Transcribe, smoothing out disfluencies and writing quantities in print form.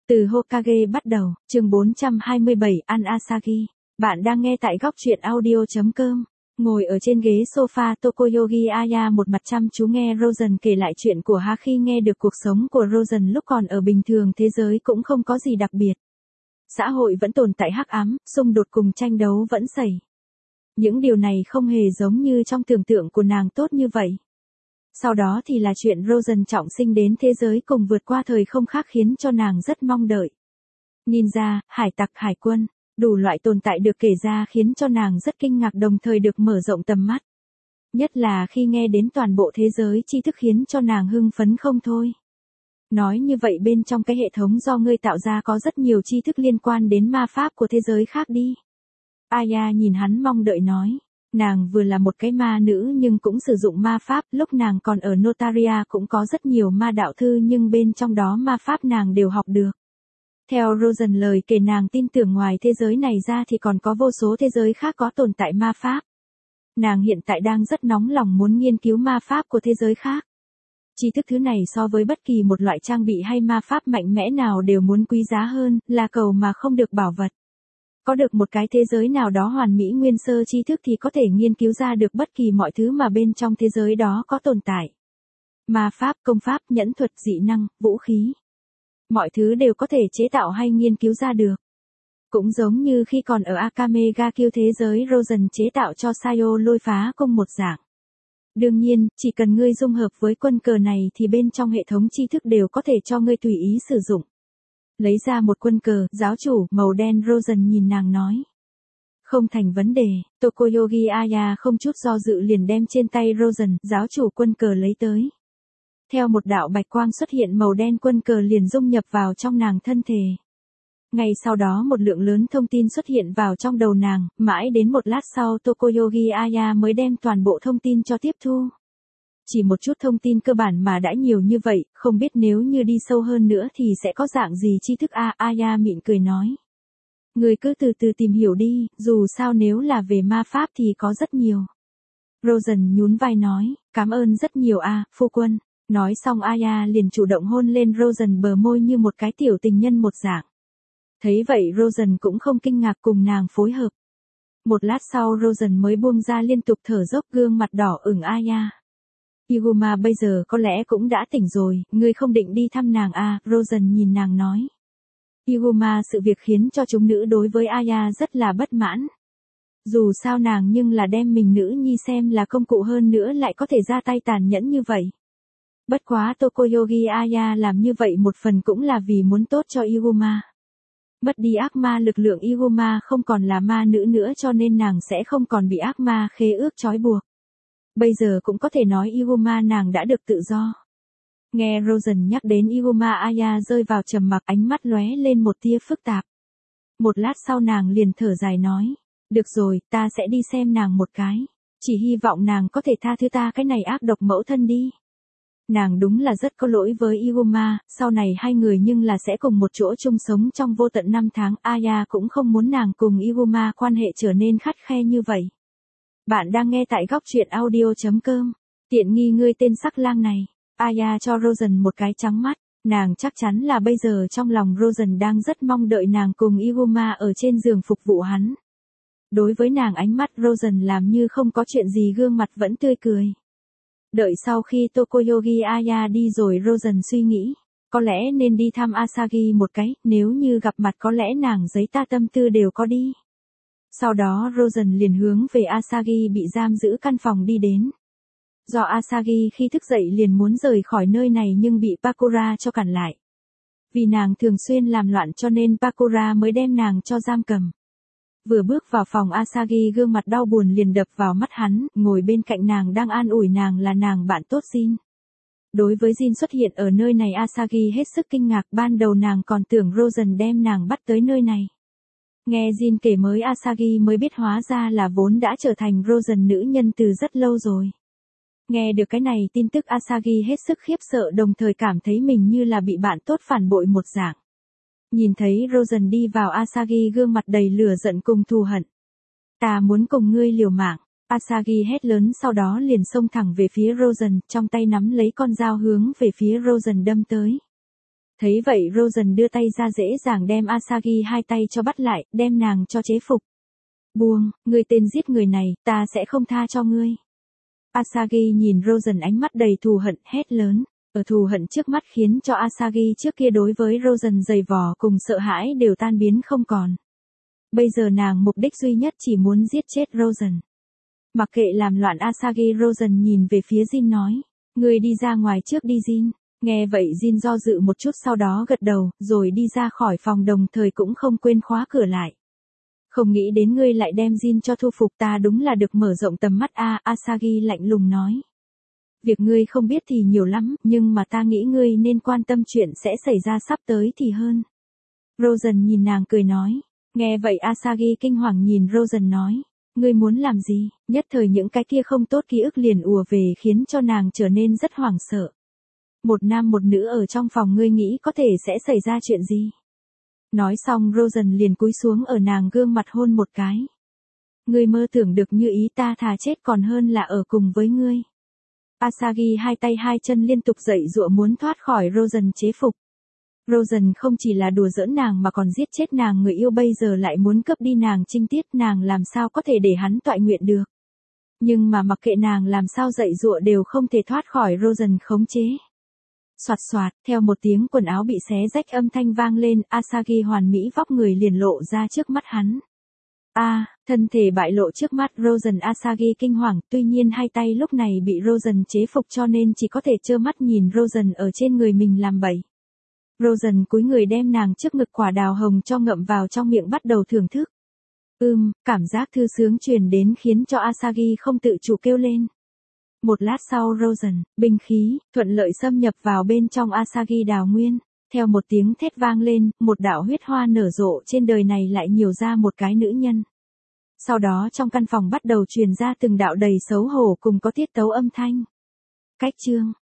Từ Hokage bắt đầu, chương 427 An Asagi. Bạn đang nghe tại góc truyện audio.com. Ngồi ở trên ghế sofa Tokoyogi Aya một mặt chăm chú nghe Rosen kể lại chuyện của Ha khi nghe được cuộc sống của Rosen lúc còn ở bình thường thế giới cũng không có gì đặc biệt. Xã hội vẫn tồn tại hắc ám, xung đột cùng tranh đấu vẫn xảy. Những điều này không hề giống như trong tưởng tượng của nàng tốt như vậy. Sau đó thì là chuyện Rosen trọng sinh đến thế giới cùng vượt qua thời không khác khiến cho nàng rất mong đợi. Ninja, hải tặc, hải quân, đủ loại tồn tại được kể ra khiến cho nàng rất kinh ngạc đồng thời được mở rộng tầm mắt. Nhất là khi nghe đến toàn bộ thế giới tri thức khiến cho nàng hưng phấn không thôi. Nói như vậy bên trong cái hệ thống do ngươi tạo ra có rất nhiều tri thức liên quan đến ma pháp của thế giới khác đi. Aya nhìn hắn mong đợi nói. Nàng vừa là một cái ma nữ nhưng cũng sử dụng ma pháp, lúc nàng còn ở Notaria cũng có rất nhiều ma đạo thư nhưng bên trong đó ma pháp nàng đều học được. Theo Rosen lời kể nàng tin tưởng ngoài thế giới này ra thì còn có vô số thế giới khác có tồn tại ma pháp. Nàng hiện tại đang rất nóng lòng muốn nghiên cứu ma pháp của thế giới khác. Tri thức thứ này so với bất kỳ một loại trang bị hay ma pháp mạnh mẽ nào đều muốn quý giá hơn, là cầu mà không được bảo vật. Có được một cái thế giới nào đó hoàn mỹ nguyên sơ tri thức thì có thể nghiên cứu ra được bất kỳ mọi thứ mà bên trong thế giới đó có tồn tại. Ma pháp, công pháp, nhẫn thuật, dị năng, vũ khí. Mọi thứ đều có thể chế tạo hay nghiên cứu ra được. Cũng giống như khi còn ở Akame ga Kill thế giới Rosen chế tạo cho Sayo lôi phá cung một dạng. Đương nhiên, chỉ cần ngươi dung hợp với quân cờ này thì bên trong hệ thống tri thức đều có thể cho ngươi tùy ý sử dụng. Lấy ra một quân cờ, giáo chủ, màu đen Rosen nhìn nàng nói. Không thành vấn đề, Tokoyogi Aya không chút do dự liền đem trên tay Rosen, giáo chủ quân cờ lấy tới. Theo một đạo bạch quang xuất hiện màu đen quân cờ liền dung nhập vào trong nàng thân thể. Ngay sau đó một lượng lớn thông tin xuất hiện vào trong đầu nàng, mãi đến một lát sau Tokoyogi Aya mới đem toàn bộ thông tin cho tiếp thu. Chỉ một chút thông tin cơ bản mà đã nhiều như vậy, không biết nếu như đi sâu hơn nữa thì sẽ có dạng gì tri thức Aya mỉm cười nói. Người cứ từ từ tìm hiểu đi, dù sao nếu là về ma pháp thì có rất nhiều. Rosen nhún vai nói, cảm ơn rất nhiều phu quân. Nói xong Aya liền chủ động hôn lên Rosen bờ môi như một cái tiểu tình nhân một dạng. Thấy vậy Rosen cũng không kinh ngạc cùng nàng phối hợp. Một lát sau Rosen mới buông ra liên tục thở dốc gương mặt đỏ ửng Aya. Iguma bây giờ có lẽ cũng đã tỉnh rồi, ngươi không định đi thăm nàng Rosen nhìn nàng nói. Iguma sự việc khiến cho chúng nữ đối với Aya rất là bất mãn. Dù sao nàng nhưng là đem mình nữ nhi xem là công cụ hơn nữa lại có thể ra tay tàn nhẫn như vậy. Bất quá Tokoyogi Aya làm như vậy một phần cũng là vì muốn tốt cho Iguma. Mất đi ác ma lực lượng Iguma không còn là ma nữ nữa cho nên nàng sẽ không còn bị ác ma khế ước trói buộc. Bây giờ cũng có thể nói Iguma nàng đã được tự do. Nghe Rosen nhắc đến Iguma Aya rơi vào trầm mặc ánh mắt lóe lên một tia phức tạp. Một lát sau nàng liền thở dài nói. Được rồi, ta sẽ đi xem nàng một cái. Chỉ hy vọng nàng có thể tha thứ ta cái này ác độc mẫu thân đi. Nàng đúng là rất có lỗi với Iguma, sau này hai người nhưng là sẽ cùng một chỗ chung sống trong vô tận 5 tháng. Aya cũng không muốn nàng cùng Iguma quan hệ trở nên khắt khe như vậy. Bạn đang nghe tại góc truyện audio.com. Tiện nghi ngươi tên sắc lang này. Aya cho Rosen một cái trắng mắt. Nàng chắc chắn là bây giờ trong lòng Rosen đang rất mong đợi nàng cùng Iguma ở trên giường phục vụ hắn. Đối với nàng ánh mắt Rosen làm như không có chuyện gì gương mặt vẫn tươi cười. Đợi sau khi Tokoyogi Aya đi rồi Rosen suy nghĩ. Có lẽ nên đi thăm Asagi một cái, nếu như gặp mặt có lẽ nàng giấy ta tâm tư đều có đi. Sau đó Rosen liền hướng về Asagi bị giam giữ căn phòng đi đến. Do Asagi khi thức dậy liền muốn rời khỏi nơi này nhưng bị Pakura cho cản lại. Vì nàng thường xuyên làm loạn cho nên Pakura mới đem nàng cho giam cầm. Vừa bước vào phòng Asagi gương mặt đau buồn liền đập vào mắt hắn, ngồi bên cạnh nàng đang an ủi nàng là nàng bạn tốt Jin. Đối với Jin xuất hiện ở nơi này Asagi hết sức kinh ngạc, ban đầu nàng còn tưởng Rosen đem nàng bắt tới nơi này. Nghe Jin kể mới Asagi mới biết hóa ra là vốn đã trở thành Rosen nữ nhân từ rất lâu rồi. Nghe được cái này tin tức Asagi hết sức khiếp sợ đồng thời cảm thấy mình như là bị bạn tốt phản bội một dạng. Nhìn thấy Rosen đi vào Asagi gương mặt đầy lửa giận cùng thù hận. Ta muốn cùng ngươi liều mạng. Asagi hét lớn sau đó liền xông thẳng về phía Rosen, trong tay nắm lấy con dao hướng về phía Rosen đâm tới. Thấy vậy Rosen đưa tay ra dễ dàng đem Asagi hai tay cho bắt lại, đem nàng cho chế phục. Buông, ngươi tên giết người này, ta sẽ không tha cho ngươi. Asagi nhìn Rosen ánh mắt đầy thù hận, hét lớn. Ở thù hận trước mắt khiến cho Asagi trước kia đối với Rosen dày vò cùng sợ hãi đều tan biến không còn. Bây giờ nàng mục đích duy nhất chỉ muốn giết chết Rosen. Mặc kệ làm loạn Asagi, Rosen nhìn về phía Jin nói. Ngươi đi ra ngoài trước đi Jin. Nghe vậy Jin do dự một chút sau đó gật đầu, rồi đi ra khỏi phòng đồng thời cũng không quên khóa cửa lại. Không nghĩ đến ngươi lại đem Jin cho thu phục, ta đúng là được mở rộng tầm mắt a. Asagi lạnh lùng nói. Việc ngươi không biết thì nhiều lắm, nhưng mà ta nghĩ ngươi nên quan tâm chuyện sẽ xảy ra sắp tới thì hơn. Rosen nhìn nàng cười nói. Nghe vậy Asagi kinh hoàng nhìn Rosen nói. Ngươi muốn làm gì? Nhất thời những cái kia không tốt ký ức liền ùa về khiến cho nàng trở nên rất hoảng sợ. Một nam một nữ ở trong phòng, ngươi nghĩ có thể sẽ xảy ra chuyện gì? Nói xong Rosen liền cúi xuống ở nàng gương mặt hôn một cái. Ngươi mơ tưởng được như ý, ta thà chết còn hơn là ở cùng với ngươi. Asagi hai tay hai chân liên tục giãy giụa muốn thoát khỏi Rosen chế phục. Rosen không chỉ là đùa giỡn nàng mà còn giết chết nàng người yêu, bây giờ lại muốn cướp đi nàng trinh tiết, nàng làm sao có thể để hắn toại nguyện được. Nhưng mà mặc kệ nàng làm sao giãy giụa đều không thể thoát khỏi Rosen khống chế. Soạt soạt, theo một tiếng quần áo bị xé rách âm thanh vang lên, Asagi hoàn mỹ vóc người liền lộ ra trước mắt hắn. Thân thể bại lộ trước mắt Rosen. Asagi kinh hoàng, tuy nhiên hai tay lúc này bị Rosen chế phục cho nên chỉ có thể trơ mắt nhìn Rosen ở trên người mình làm bậy. Rosen cúi người đem nàng trước ngực quả đào hồng cho ngậm vào trong miệng bắt đầu thưởng thức. Cảm giác thư sướng truyền đến khiến cho Asagi không tự chủ kêu lên. Một lát sau Rosen, binh khí, thuận lợi xâm nhập vào bên trong Asagi đào nguyên. Theo một tiếng thét vang lên, một đạo huyết hoa nở rộ, trên đời này lại nhiều ra một cái nữ nhân. Sau đó trong căn phòng bắt đầu truyền ra từng đạo đầy xấu hổ cùng có tiết tấu âm thanh. Cách chương